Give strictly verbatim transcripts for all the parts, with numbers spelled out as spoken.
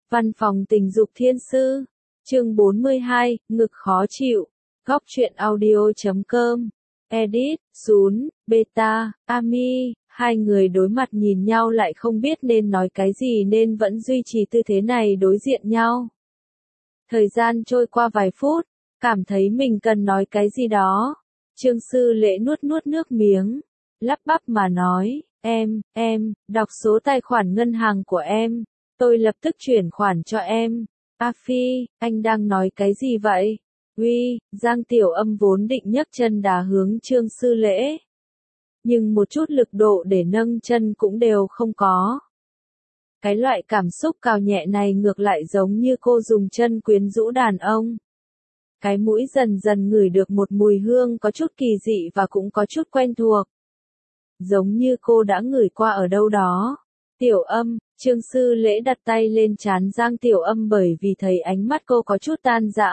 Văn phòng tình dục thiên sư. Chương bốn mươi hai, ngực khó chịu. Góc truyện audio chấm com. Edit, Sun, Beta, Ami, hai người đối mặt nhìn nhau lại không biết nên nói cái gì nên vẫn duy trì tư thế này đối diện nhau. Thời gian trôi qua vài phút, cảm thấy mình cần nói cái gì đó. Trương Sư Lễ nuốt nuốt nước miếng, lắp bắp mà nói, em, em, đọc số tài khoản ngân hàng của em, tôi lập tức chuyển khoản cho em. A Phi, anh đang nói cái gì vậy? Uy, Giang Tiểu Âm vốn định nhấc chân đá hướng Trương Sư Lễ. Nhưng một chút lực độ để nâng chân cũng đều không có. Cái loại cảm xúc cào nhẹ này ngược lại giống như cô dùng chân quyến rũ đàn ông. Cái mũi dần dần ngửi được một mùi hương có chút kỳ dị và cũng có chút quen thuộc. Giống như cô đã ngửi qua ở đâu đó. Tiểu Âm, Trương Sư Lễ đặt tay lên trán Giang Tiểu Âm bởi vì thấy ánh mắt cô có chút tan rã.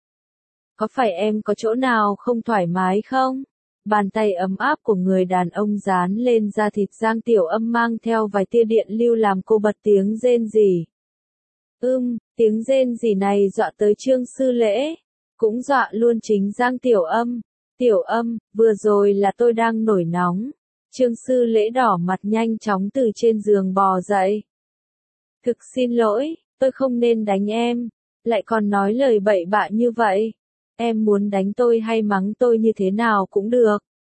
Có phải em có chỗ nào không thoải mái không? Bàn tay ấm áp của người đàn ông dán lên da thịt Giang Tiểu Âm mang theo vài tia điện lưu làm cô bật tiếng rên rỉ. Ưm, tiếng rên rỉ này dọa tới Trương Sư Lễ, cũng dọa luôn chính Giang Tiểu Âm. Tiểu Âm, vừa rồi là tôi đang nổi nóng. Trương Sư Lễ đỏ mặt nhanh chóng từ trên giường bò dậy. Thực xin lỗi, tôi không nên đánh em, lại còn nói lời bậy bạ như vậy. Em muốn đánh tôi hay mắng tôi như thế nào cũng được.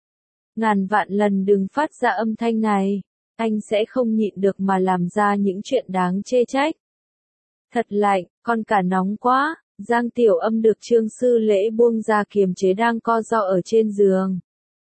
Ngàn vạn lần đừng phát ra âm thanh này, anh sẽ không nhịn được mà làm ra những chuyện đáng chê trách. Thật lạnh, con cả nóng quá. Giang Tiểu Âm được Trương Sư Lễ buông ra kiềm chế đang co ro ở trên giường.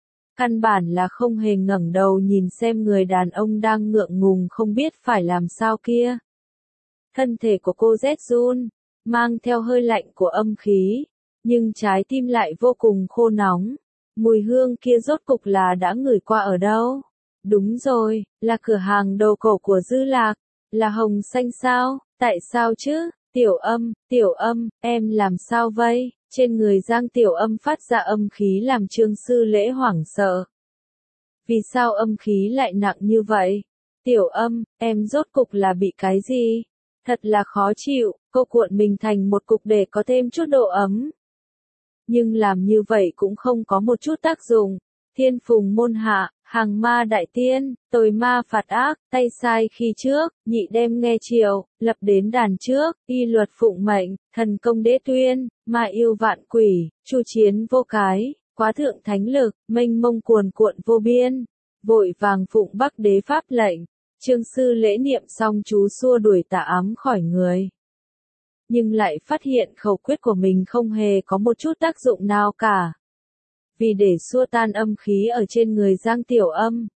Căn bản là không hề ngẩng đầu nhìn xem người đàn ông đang ngượng ngùng không biết phải làm sao kia. Thân thể của cô rét run, mang theo hơi lạnh của âm khí, nhưng trái tim lại vô cùng khô nóng. Mùi hương kia rốt cục là đã ngửi qua ở đâu? Đúng rồi, là cửa hàng đồ cổ của Dư Lạc, là Hồng Xanh sao? Tại sao chứ? Tiểu Âm, Tiểu Âm, em làm sao vậy? Trên người Giang Tiểu Âm phát ra âm khí làm Trương Sư Lễ hoảng sợ. Vì sao âm khí lại nặng như vậy? Tiểu Âm, em rốt cục là bị cái gì? Thật là khó chịu, cô cuộn mình thành một cục để có thêm chút độ ấm. Nhưng làm như vậy cũng không có một chút tác dụng. Thiên phùng môn hạ, hàng ma đại tiên, tôi ma phạt ác, tay sai khi trước, nhị đem nghe chiều, lập đến đàn trước, y luật phụng mệnh, thần công đế tuyên, ma yêu vạn quỷ, chu chiến vô cái, quá thượng thánh lực, mênh mông cuồn cuộn vô biên, vội vàng phụng Bắc đế pháp lệnh. Trương Sư Lễ niệm xong chú xua đuổi tà ám khỏi người. Nhưng lại phát hiện khẩu quyết của mình không hề có một chút tác dụng nào cả. Vì để xua tan âm khí ở trên người Giang Tiểu Âm,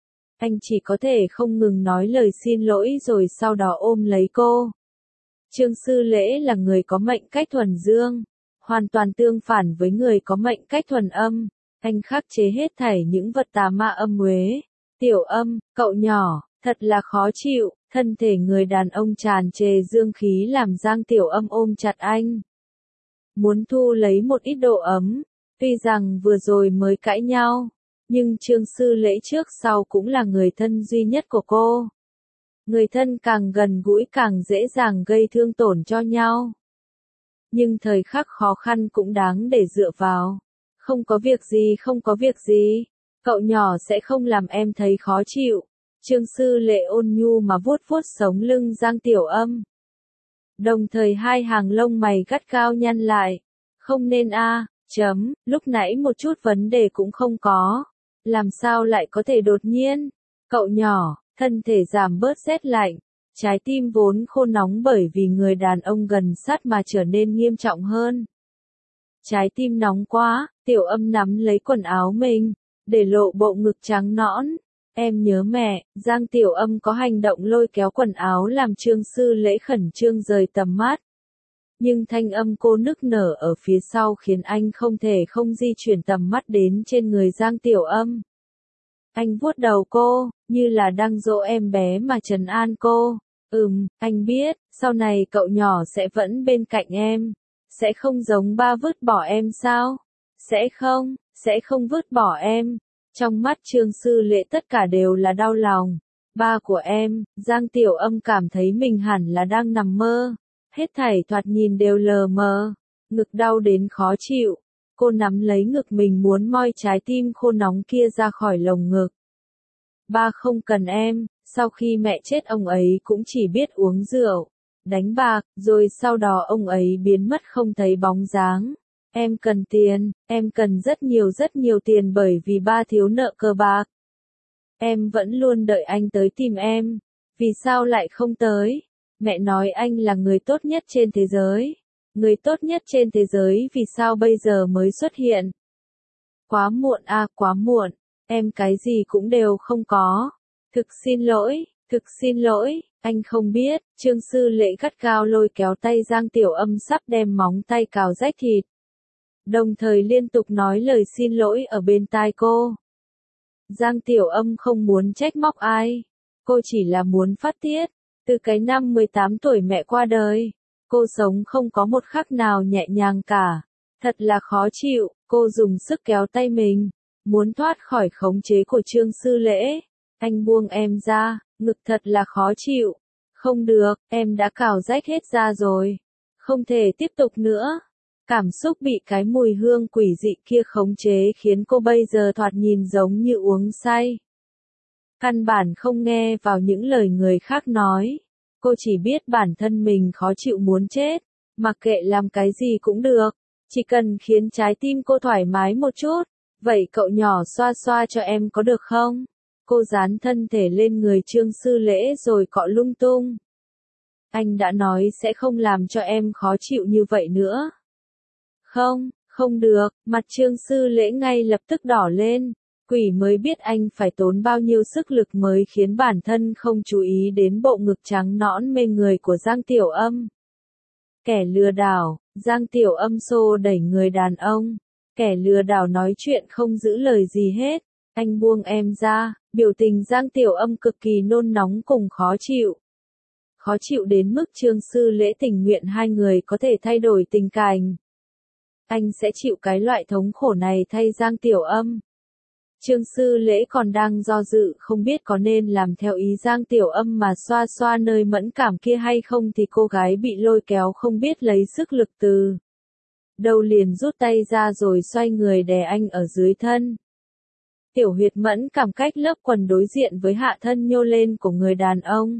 anh chỉ có thể không ngừng nói lời xin lỗi rồi sau đó ôm lấy cô. Trương Sư Lễ là người có mệnh cách thuần dương, hoàn toàn tương phản với người có mệnh cách thuần âm. Anh khắc chế hết thảy những vật tà ma âm uế. Tiểu Âm, cậu nhỏ, thật là khó chịu. Thân thể người đàn ông tràn trề dương khí làm Giang Tiểu Âm ôm chặt anh. Muốn thu lấy một ít độ ấm. Tuy rằng vừa rồi mới cãi nhau, nhưng Trương Sư Lễ trước sau cũng là người thân duy nhất của cô. Người thân càng gần gũi càng dễ dàng gây thương tổn cho nhau. Nhưng thời khắc khó khăn cũng đáng để dựa vào. Không có việc gì không có việc gì, cậu nhỏ sẽ không làm em thấy khó chịu. Trương Sư Lễ ôn nhu mà vuốt vuốt sống lưng Giang Tiểu Âm. Đồng thời hai hàng lông mày gắt gao nhăn lại. Không nên a. Chấm, lúc nãy một chút vấn đề cũng không có. Làm sao lại có thể đột nhiên? Cậu nhỏ, thân thể giảm bớt rét lạnh. Trái tim vốn khô nóng bởi vì người đàn ông gần sát mà trở nên nghiêm trọng hơn. Trái tim nóng quá, Tiểu Âm nắm lấy quần áo mình, để lộ bộ ngực trắng nõn. Em nhớ mẹ. Giang Tiểu Âm có hành động lôi kéo quần áo làm Trương Sư Lễ khẩn trương rời tầm mắt. Nhưng thanh âm cô nức nở ở phía sau khiến anh không thể không di chuyển tầm mắt đến trên người Giang Tiểu Âm. Anh vuốt đầu cô, như là đang dỗ em bé mà trấn an cô. Ừm, anh biết, sau này cậu nhỏ sẽ vẫn bên cạnh em. Sẽ không giống ba vứt bỏ em sao? Sẽ không, sẽ không vứt bỏ em. Trong mắt Trương Sư Lễ tất cả đều là đau lòng. Ba của em, Giang Tiểu Âm cảm thấy mình hẳn là đang nằm mơ. Hết thảy thoạt nhìn đều lờ mờ. Ngực đau đến khó chịu. Cô nắm lấy ngực mình muốn moi trái tim khô nóng kia ra khỏi lồng ngực. Ba không cần em, sau khi mẹ chết ông ấy cũng chỉ biết uống rượu, đánh bạc, rồi sau đó ông ấy biến mất không thấy bóng dáng. Em cần tiền, em cần rất nhiều rất nhiều tiền bởi vì ba thiếu nợ cờ bạc. Em vẫn luôn đợi anh tới tìm em. Vì sao lại không tới? Mẹ nói anh là người tốt nhất trên thế giới. Người tốt nhất trên thế giới vì sao bây giờ mới xuất hiện? Quá muộn à, quá muộn. Em cái gì cũng đều không có. Thực xin lỗi, thực xin lỗi, anh không biết. Trương Sư Lễ gắt gao lôi kéo tay Giang Tiểu Âm sắp đem móng tay cào rách thịt. Đồng thời liên tục nói lời xin lỗi ở bên tai cô. Giang Tiểu Âm không muốn trách móc ai. Cô chỉ là muốn phát tiết. Từ cái năm mười tám tuổi mẹ qua đời, cô sống không có một khắc nào nhẹ nhàng cả. Thật là khó chịu, cô dùng sức kéo tay mình, muốn thoát khỏi khống chế của Trương Sư Lễ. Anh buông em ra, ngực thật là khó chịu. Không được, em đã cào rách hết ra rồi. Không thể tiếp tục nữa. Cảm xúc bị cái mùi hương quỷ dị kia khống chế khiến cô bây giờ thoạt nhìn giống như uống say. Căn bản không nghe vào những lời người khác nói. Cô chỉ biết bản thân mình khó chịu muốn chết. Mặc kệ làm cái gì cũng được. Chỉ cần khiến trái tim cô thoải mái một chút. Vậy cậu nhỏ xoa xoa cho em có được không? Cô dán thân thể lên người Trương Sư Lễ rồi cọ lung tung. Anh đã nói sẽ không làm cho em khó chịu như vậy nữa. Không, không được, mặt Trương Sư Lễ ngay lập tức đỏ lên. Quỷ mới biết anh phải tốn bao nhiêu sức lực mới khiến bản thân không chú ý đến bộ ngực trắng nõn mê người của Giang Tiểu Âm. Kẻ lừa đảo, Giang Tiểu Âm xô đẩy người đàn ông. Kẻ lừa đảo nói chuyện không giữ lời gì hết. Anh buông em ra, biểu tình Giang Tiểu Âm cực kỳ nôn nóng cùng khó chịu. Khó chịu đến mức Trương Sư Lễ tình nguyện hai người có thể thay đổi tình cảnh. Anh sẽ chịu cái loại thống khổ này thay Giang Tiểu Âm. Trương Sư Lễ còn đang do dự không biết có nên làm theo ý Giang Tiểu Âm mà xoa xoa nơi mẫn cảm kia hay không thì cô gái bị lôi kéo không biết lấy sức lực từ đâu liền rút tay ra rồi xoay người đè anh ở dưới thân. Tiểu huyệt mẫn cảm cách lớp quần đối diện với hạ thân nhô lên của người đàn ông.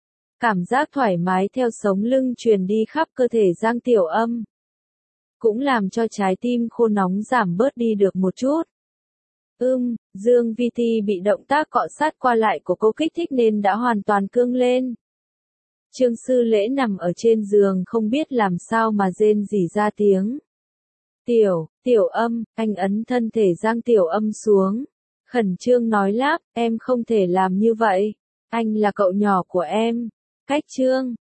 Cảm giác thoải mái theo sống lưng truyền đi khắp cơ thể Giang Tiểu Âm. Cũng làm cho trái tim khô nóng giảm bớt đi được một chút. Ưm, Dương Vi Ti bị động tác cọ sát qua lại của cô kích thích nên đã hoàn toàn cương lên. Trương Sư Lễ nằm ở trên giường không biết làm sao mà rên rỉ ra tiếng. Tiểu, Tiểu Âm, anh ấn thân thể Giang Tiểu Âm xuống. Khẩn trương nói lắp, em không thể làm như vậy. Anh là cậu nhỏ của em. Cách Trương,